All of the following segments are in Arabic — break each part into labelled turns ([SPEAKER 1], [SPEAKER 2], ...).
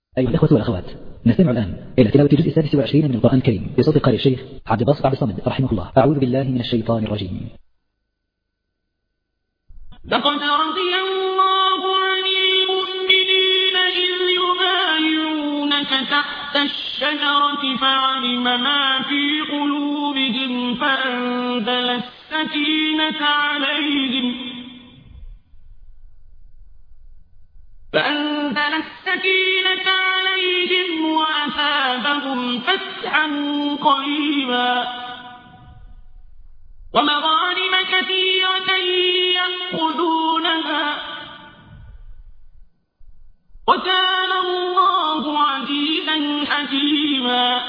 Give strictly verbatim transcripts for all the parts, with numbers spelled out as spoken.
[SPEAKER 1] أيها الأخوة والأخوات، نستمع الآن إلى تلاوة الجزء السادس والعشرين من القرآن الكريم بصوت قارئ الشيخ عبد الباسط عبد الصمد رحمه الله. أعوذ بالله من الشيطان الرجيم.
[SPEAKER 2] لقد رضي الله عن المؤمنين إذ يبايعونك تحت الشجرة فعلم ما في قلوبهم فأنزل السكينة عليهم فأنزل السكينة عليهم وأثابهم فتحا قريبا ومغانم كثيرة يأخذونها وكان الله عزيزا حكيما.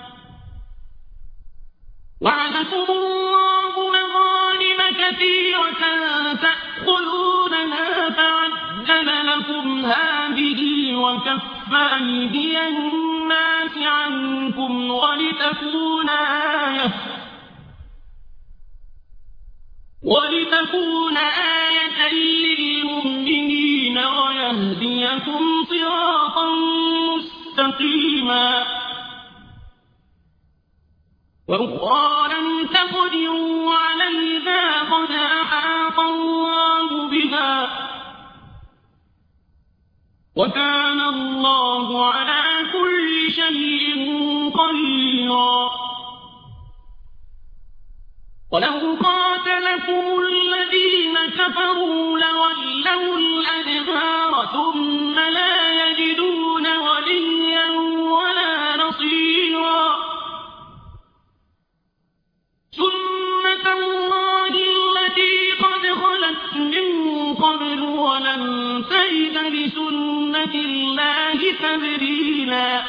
[SPEAKER 2] وعدكم الله مغانم كثيرة تأخذونها فعجل لكم هذه وكف أيدي الناس عنكم ولتكون آية ولتكون آية للمؤمنين ويهديكم صراطا مستقيما. وأخرى لم تقدروا عليها قد أحاط الله بها وكان الله على كل شيء قديرا. ولو قاتلكم الذين كفروا لولوا الأدبار ثم لا يجدون وليا ولا نصيرا. سنة الله التي قد خلت من قبل ولن تجد لسنة الله تبديلا.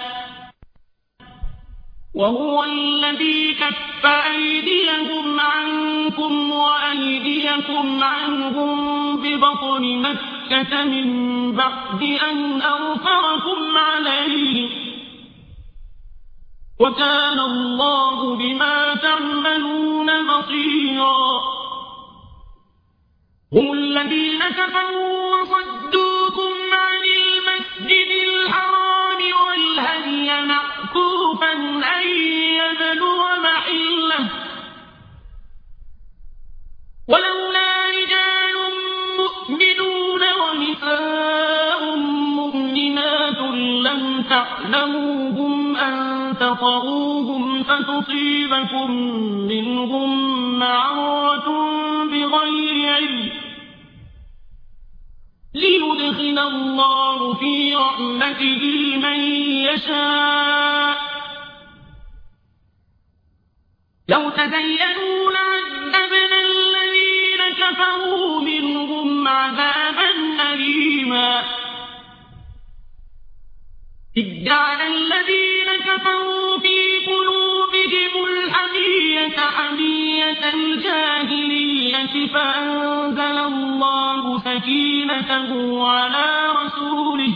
[SPEAKER 2] وهو الذي كف أيديهم عنكم وأيديكم عنهم ببطن مكة من بعد أن أظفركم عليهم وكان الله بما تعملون بصيرا. هم الذين كفروا وصدوكم عن المسجد الحرام والهدي معكوفا أن يبلغ محله ولولا رجال مؤمنون ونساء مؤمنات لم تعلموهم أن تطؤوهم فتصيبكم منهم معرة بغير علم ليدخل الله في رحمته من يشاء. لو تزينوا لعذبنا الذين كفروا منهم عذابا أليما. إذ جعل الذين كفروا في قلوبهم الحمية حمية الجاهلية فأنزل الله سكينته على رسوله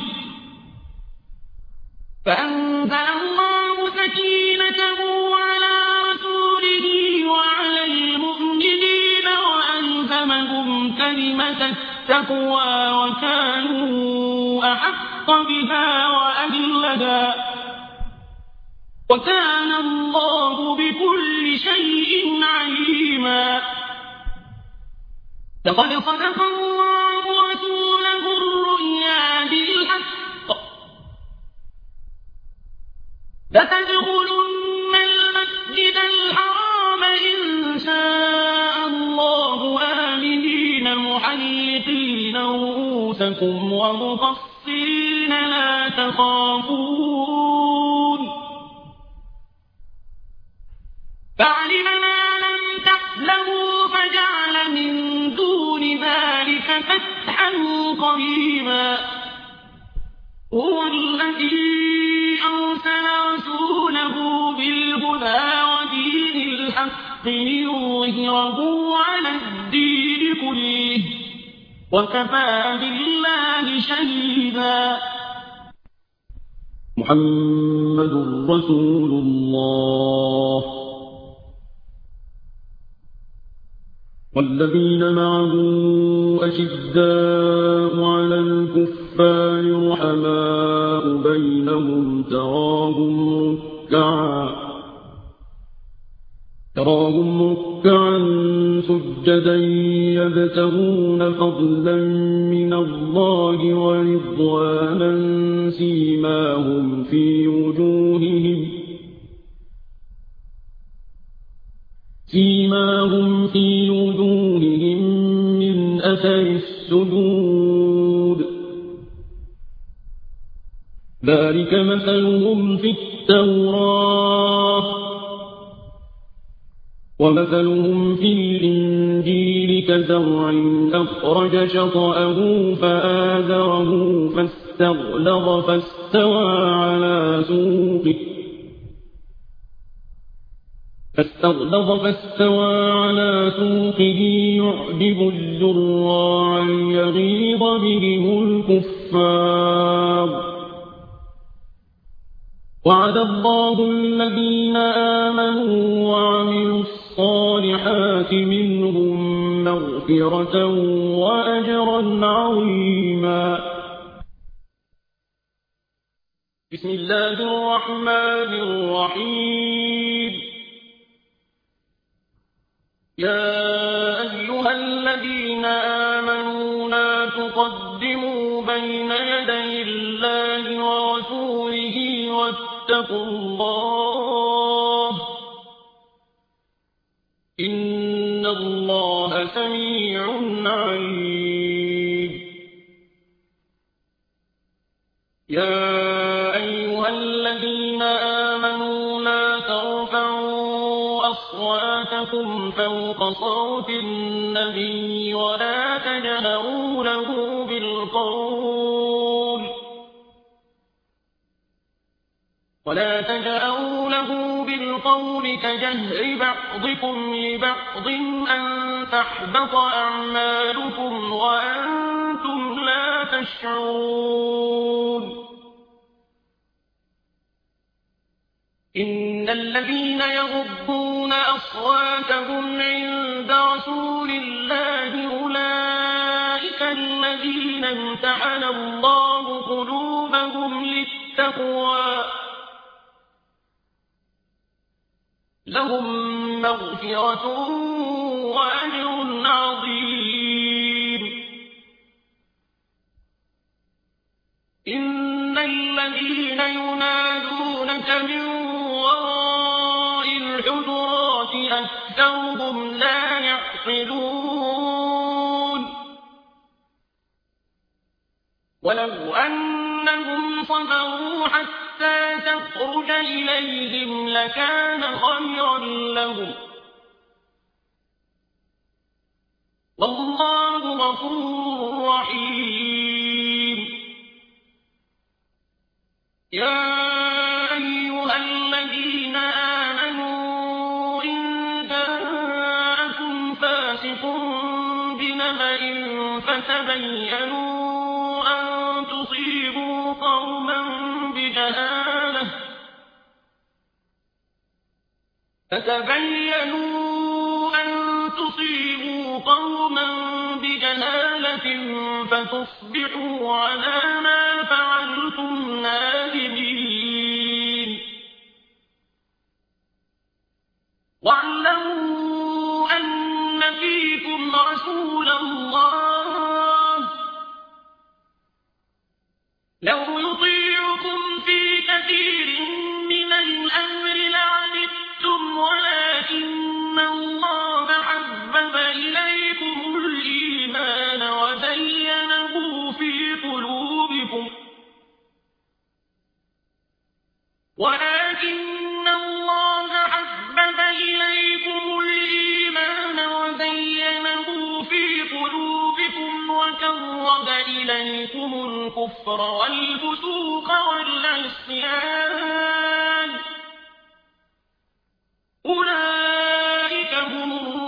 [SPEAKER 2] فأنزل الله سكينته على رسوله وعلى المؤمنين وألزمهم كلمة التقوى وكانوا أحق بها وأهلها وكان الله بكل شيء عليما. لقد صدق الله رسوله الرؤيا بالحق لتدخلن المسجد الحرام إن شاء الله آمنين محلقين رؤوسكم ومقصرين لا تخافون فعلم ما لم تعلموا فجعل من دون ذلك فتحا قريبا. هو الذي أرسل رسوله بالهدى ودين الحق ليظهره على الدين كله وكفى بالله شهيدا.
[SPEAKER 3] محمد رسول الله والذين معه أشداء على الكفار رحماء بينهم تراهم ركعا تراهم ركعا سجدا يبتغون فضلا من الله ورضوانا سيماهم في وجوههم سيماهم في وجوههم من أثر السجود ذلك مثلهم في التوراة ومثلهم في الإنجيل كزرع أخرج شطأه فآزره فاستغلظ فاستوى على سوقه فاستغلظ فاستوى على سوقه يعجب الزراع ليغيظ بهم الكفار وعد الله الذين آمنوا وعملوا الصالحات منهم مغفرة وأجرا عظيما. بسم الله الرحمن الرحيم. يا أيها الذين آمنوا لا تقدموا بين يدي الله ورسوله واتقوا الله إن الله سميع عليم. يا أيها الذين آمنوا لا ترفعوا أصواتكم فوق صوت النبي ولا تجهروا له بالقول ولا تجهروا له بالقول كجهر بعضكم لبعض أن تحبط أعمالكم وأنتم لا تشعرون. إن الذين يغضون أصواتهم عند رسول الله أولئك الذين امتحن الله قلوبهم للتقوى لهم مغفرة وأجر عظيم. إن الذين ينادونك من وراء الحجرات أكثرهم لا يعقلون ولو أنهم صبروا حتى تخرج إليهم لكان خيرا لهم والله غفور رحيم. يا أيها الذين آمنوا إن جاءكم فاسق بنبأ فتبينوا أن تصيبوا قوما بجهالة فتبينوا أن تصيبوا قوما بجهالة فتصبحوا على ما فعلتم نادمين. واعلموا أن فيكم رسول الله لو يطيعكم في كثير من الأمر لعنتم ولكن الله حبب إليكم الإيمان وزينه في قلوبكم ولكن الله حبب إليكم الإيمان وزينه في قلوبكم وكره إليكم الكفر والفسوق والعصيان أولئك هم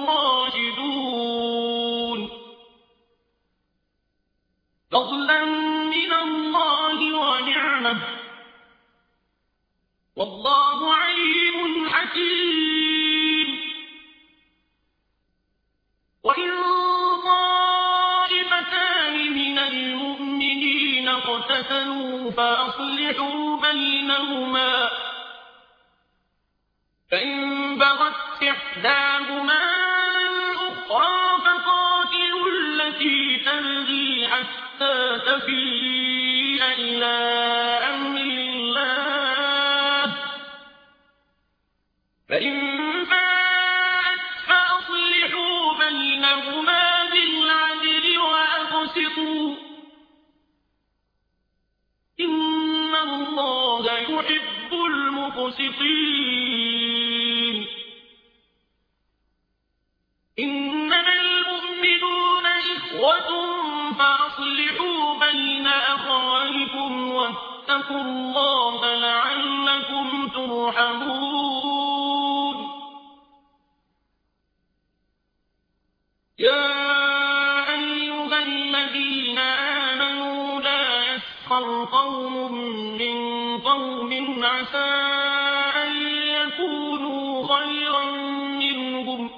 [SPEAKER 3] الراشدون فضلا من الله ونعمه والله عليم حكيم. وإن طائفتان من المؤمنين اقتتلوا
[SPEAKER 2] آمنوا فأصلحوا بينهما فإن بغت إحداهما على الأخرى فقاتلوا التي تبغي حتى تفيء إلى أمر الله فإن فاءت فأصلحوا بينهما بالعدل وأقسطوا إن الله يحب المقسطين إنما المؤمنون إخوة فأصلحوا بين أخويكم واتقوا الله لعلكم ترحمون يا أيها الذين آمنوا لا يسخر قوم من قوم عسى أن يكونوا خيرا منهم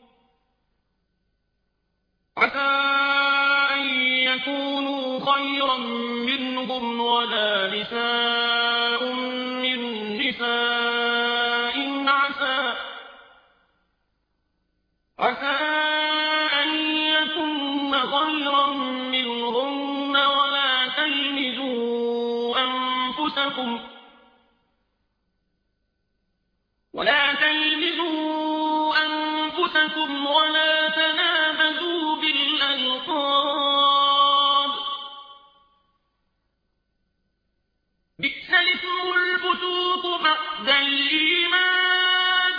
[SPEAKER 2] عسى أن يكونوا خيرا منهم ولا نساء من نساء عسى عسى أن يكون خيرا منهن ولا تلمزوا أنفسكم ولا تلمزوا أنفسكم ولا تنابزوا بالألقاب بئس الاسم الفسوق بعد الإيمان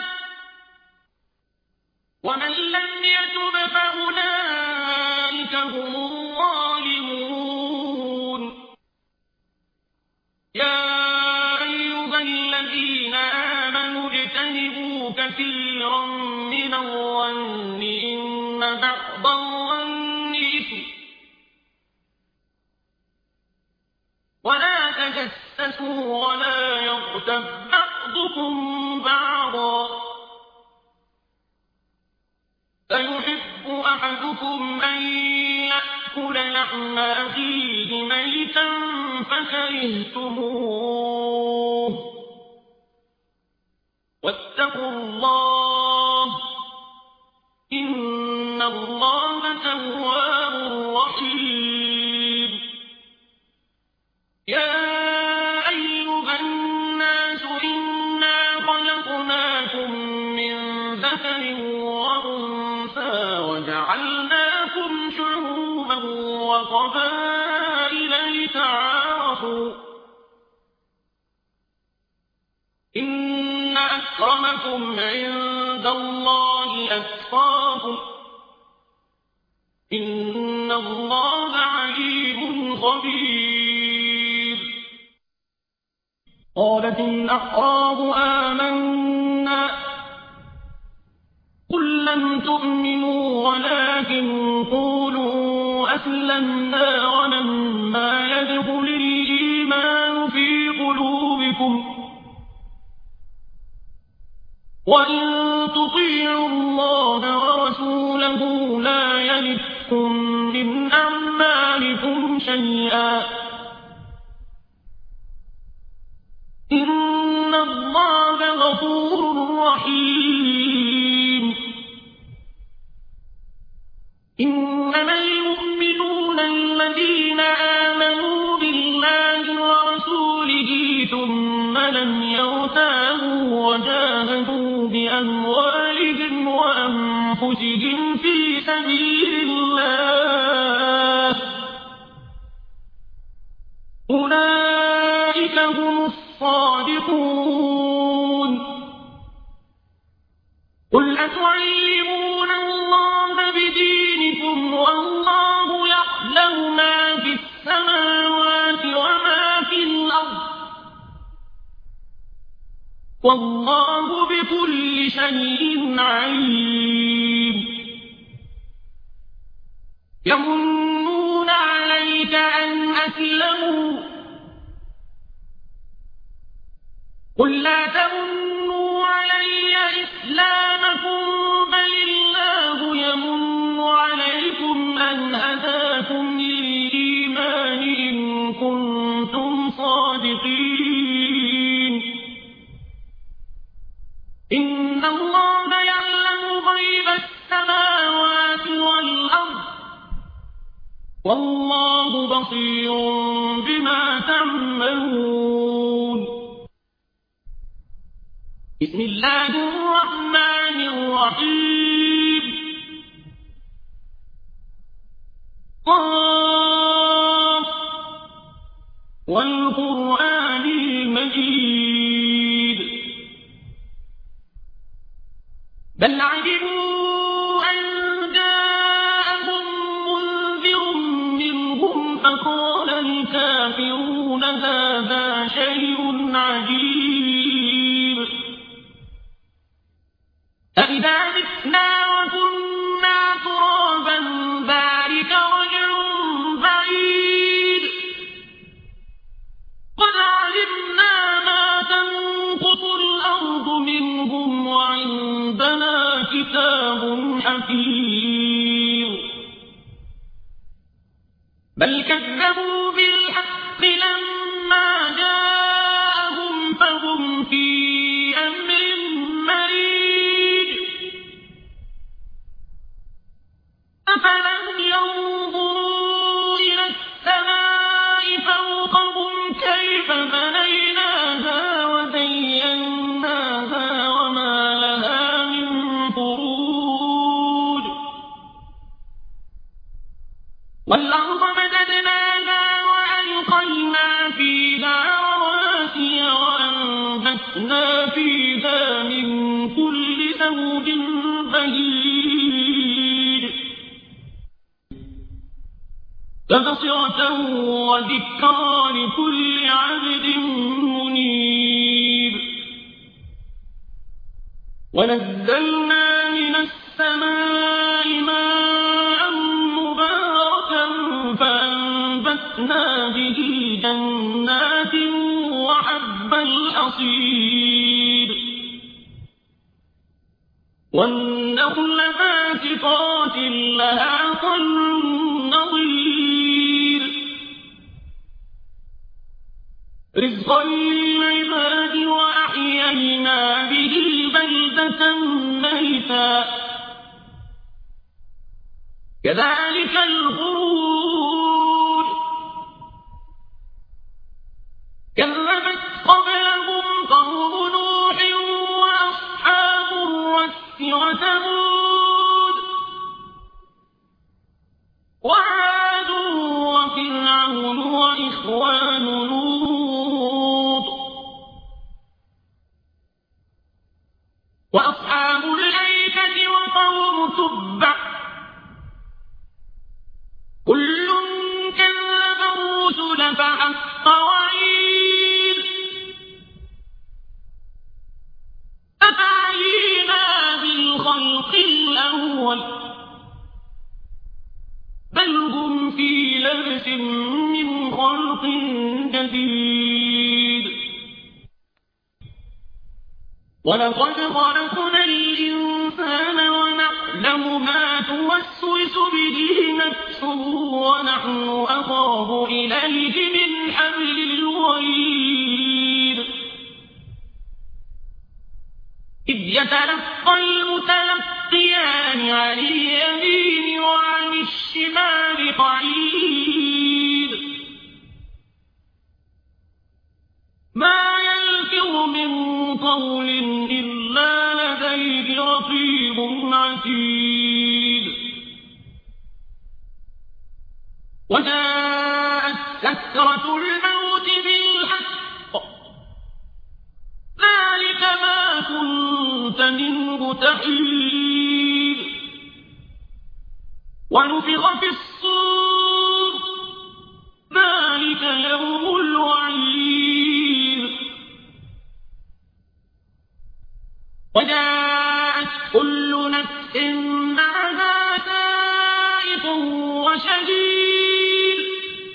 [SPEAKER 2] ومن لم يتب فأولئك هم الظالمون يا أيها الذين آمنوا اجتنبوا كثيرا من الظن إن بعض الظن إثم ولا تجسسوا ولا يغتب بعضكم بعضا فيحب أحدكم أن يأكل لحم أخيه ميتا فكرهتموه واتقوا الله إن الله تواب رحيم يا أيها الناس إنا خلقناكم من ذكر وأنثى وجعلناكم شعوبا وقبائل لتعارفوا إن أكرمكم عند الله أتقاكم إن الله عليم خبير قالت الأعراب آمنا قل لم تؤمنوا ولكن قولوا أسلمنا ولما يدخل الإيمان في قلوبكم وإن تطيعوا الله ورسوله لا يلدكم من أعمالكم شيئا إن الله غفور رحيم إنما المؤمنون الذين آمنوا بالله ورسوله ثم لم يرتابوا وجاهدوا بأموالهم وأنفسهم في سبيل الله أولئك هم الصادقون قل أتعلمون الله بدينكم والله يعلم ما في السماوات وما في الأرض والله بكل شيء عليم يمنون عليك أن أسلموا قل لا تمنوا علي إسلامكم بل الله يمن عليكم أن هداكم للإيمان إن كنتم والله بصير بما تعملون بسم الله الرحمن الرحيم قاف والقرآن المجيد بل عجبوا أن جاءهم منذر منهم فقال الكافرون هذا شيء عجيب أإذا متنا وكنا ترابا ذلك رجع بعيد قد علمنا ما تنقص الأرض منهم وعندنا كتاب حفيظ بل كذبوا بالحق لما جاءهم فهم في أمر مريج أفلم ينظروا إلى السماء فوقهم كيف بنيناها وزيناها وما لها من فروج والأرض مددناها وألقينا فيها رواسي وأنبتنا فيها من كل زوج بهيج تبصرة وذكرى لكل عبد منيب ونزلنا من السماء ماء مباركا فأنبتنا به جنات وحب الحصيد والنخل باسقات لها طلع نضيد رزقا للعباد وأحيينا به بلدة ميتا كذلك الخروج كذبت قبلهم قوم نوح وأصحاب الرس وثمود وعاد وفرعون وإخوان لوط وأصحاب الأيكة وقوم تبع كل كذب الرسل فحق وعيد أفعينا بالخلق الأول بل هم في لبس من خلق جديد ولقد خلقنا الإنسان ونعلم ما توسوس به نفسه ونحن أقرب إليه من حبل الوريد إذ يتلقى المتلقيان عن اليمين وعن الشمال قعيد ما يلفظ من قول إلا لديه رقيب عتيد وجاءت سكرة الموت بالحق ذلك ما كنت منه تحيد ونفخ في الصور ذلك يوم الوعيد وجاءت كل نفس معها سائق وشهيد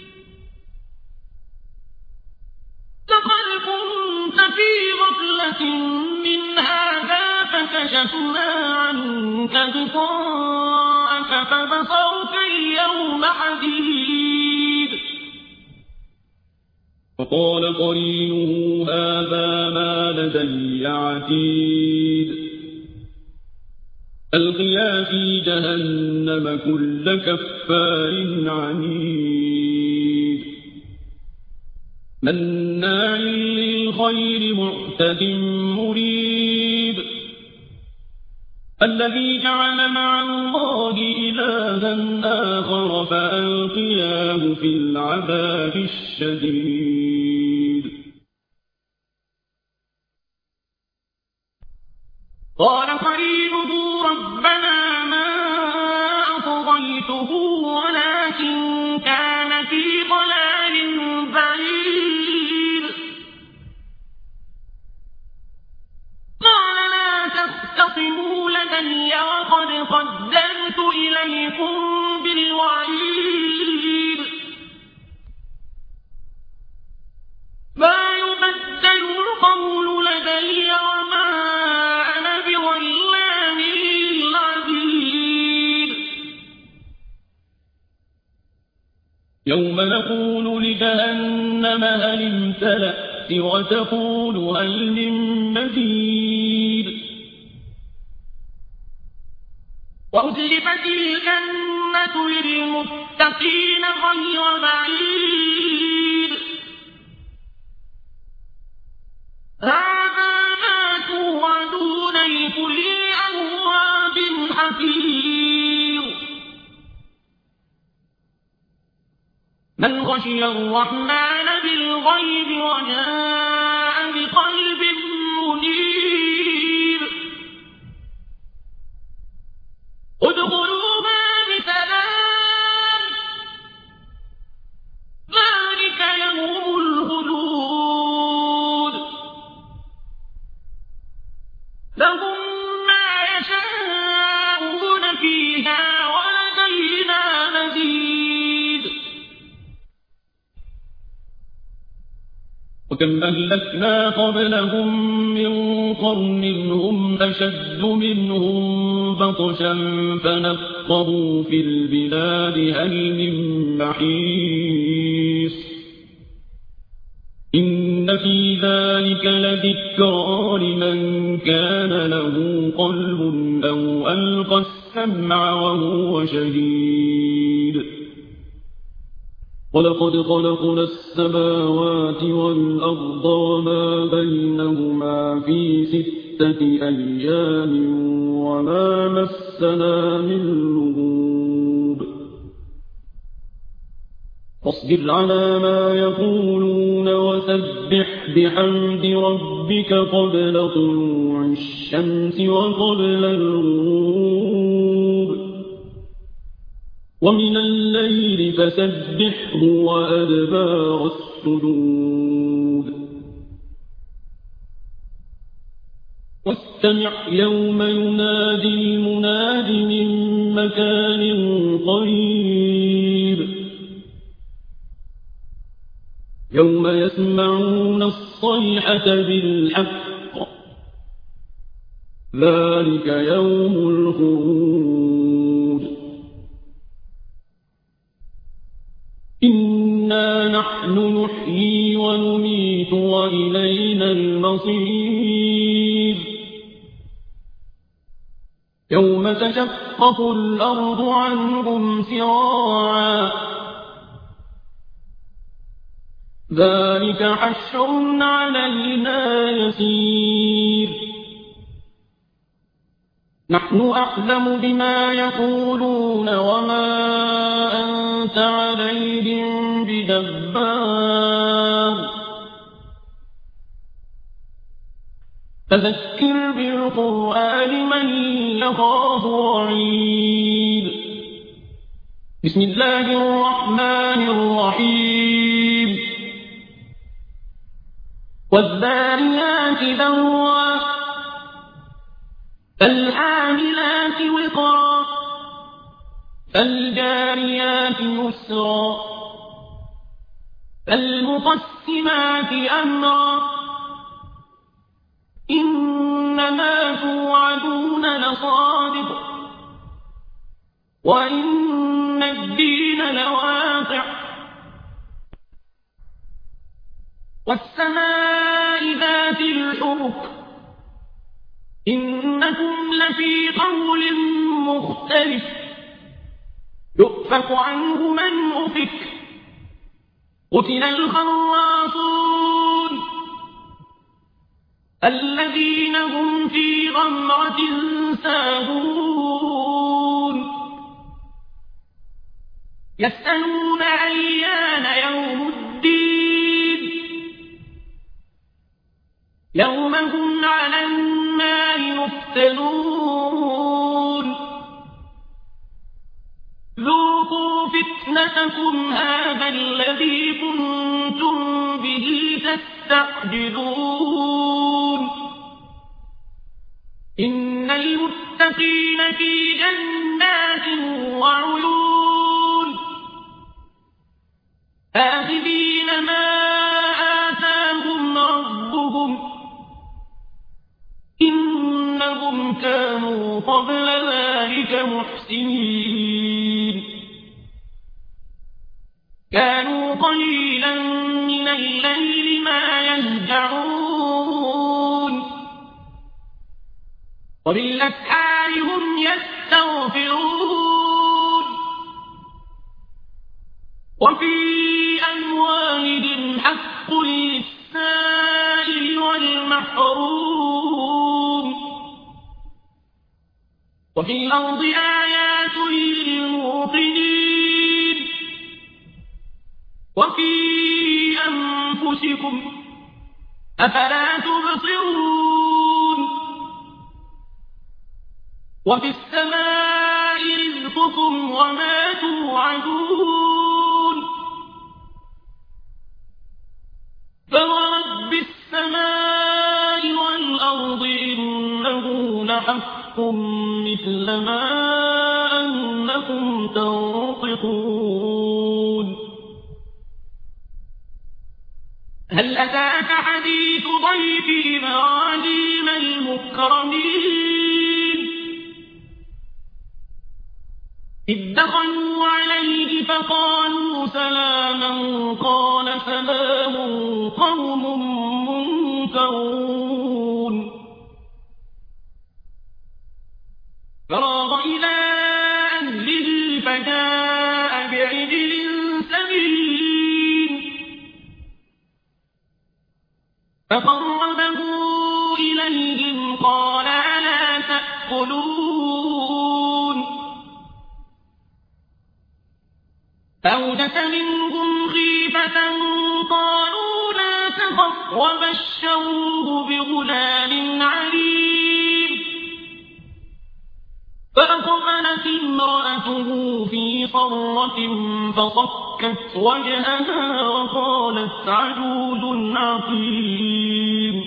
[SPEAKER 2] لقد كنت في غفلة من هذا فكشفنا عنك غطاءك فبصرك اليوم حديد
[SPEAKER 4] وقال قرينه هذا ما لدي عتيد ألقيا في جهنم كل كفار عنيد مناع للخير معتد مريب الذي جعل مع الله إلها آخر فألقياه في العذاب الشديد
[SPEAKER 3] قال قرينه ربنا ما أطغيته ولكن كان في ضلال بعيد قال لا تختصموا لدي وقد قدمت إليكم بالوعيد ما يبدل القول لدي وما أنا بظلام للعبيد
[SPEAKER 4] يوم نقول لجهنم هل امتلأت وتقول هل من مزيد
[SPEAKER 3] وأزلفت الجنة للمتقين غير بعيد هذا ما توعدون لكل أواب حفيظ من خشي الرحمن بالغيب وجاء بقلب منيب ادخلوها بسلام ذلك يوم الخلود لهم ما يشاءون فيها ولدينا مزيد
[SPEAKER 4] وكم أهلكنا قبلهم من قرن هم أشد منهم بطشا فنقبوا في البلاد هل من محيص إن في ذلك لذكرى لمن كان له قلب أو ألقى السمع وهو شهيد ولقد خلقنا السماوات والأرض وما بينهما في ستة أيام وما مسنا من لغوب فاصبر على ما يقولون وسبح بحمد ربك قبل طلوع الشمس وقبل الغروب ومن الليل فسبحه وأدبار السجود واستمع يوم ينادي المناد من مكان قريب يوم يسمعون الصيحة بالحق ذلك يوم الخروج إنا نحن نحيي ونميت وإلينا المصير يوم تشقق الأرض عنهم سراعا ذلك حشر علينا يسير نحن أعلم بما يقولون وما أنت عليهم بجبار فذكر بالقرآن من يخاف وعيد بسم الله الرحمن الرحيم والذاريات ذروا فالحاملات وقرا فالجاريات يسرا فالمقسمات أمرا إنما توعدون لصادق وإن الدين لواقع والسماء ذات الحبك إنكم
[SPEAKER 3] إنكم لفي قول مختلف يؤفك عنه من أفك قتل الخراصون الذين هم في غمرة ساهون يسألون أيان يوم الدين يوم هم على النار يفتنون ذوقوا فتنتكم هذا الذي كنتم به تستعجلون إن المتقين في جنات وعيون آخذين ما آتاهم ربهم إنهم كانوا قبل ذلك محسنين كانوا قليلا من الليل ما يهجعون وبالأسحار هم يستغفرون وفي أموالهم حق للسائل والمحروم وفي الأرض آيات للموقنين وفي أنفسكم أفلا تبصرون وفي السماء رزقكم وما توعدون فورب السماء والأرض إنه لحق مثل ما أنكم تنطقون هل أتاك حديث ضيف إبراهيم المكرمين إذ دخلوا عليه فقالوا سلاما قال سلام قوم منكرون فراغ إلى أهله فجاء بعجل سمين فقربه إليهم قال ألا تأكلون فأوجس منهم خيفة قالوا لا تخف وبشروه بغلام عليم فأقبلت امرأته في صرة فصكت وجهها وقالت عجوز عقيم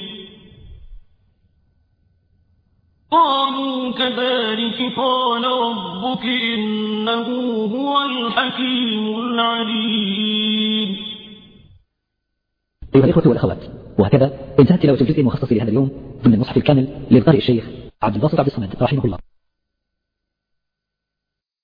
[SPEAKER 3] قالوا كذلك قال ربك إنه هو الحكيم العليم.
[SPEAKER 1] أيها الإخوة والأخوات، وهكذا انتهت تلاوة الجزء المخصص لهذا اليوم ضمن المصحف الكامل للقارئ الشيخ عبد الباسط عبد الصمد رحمه الله.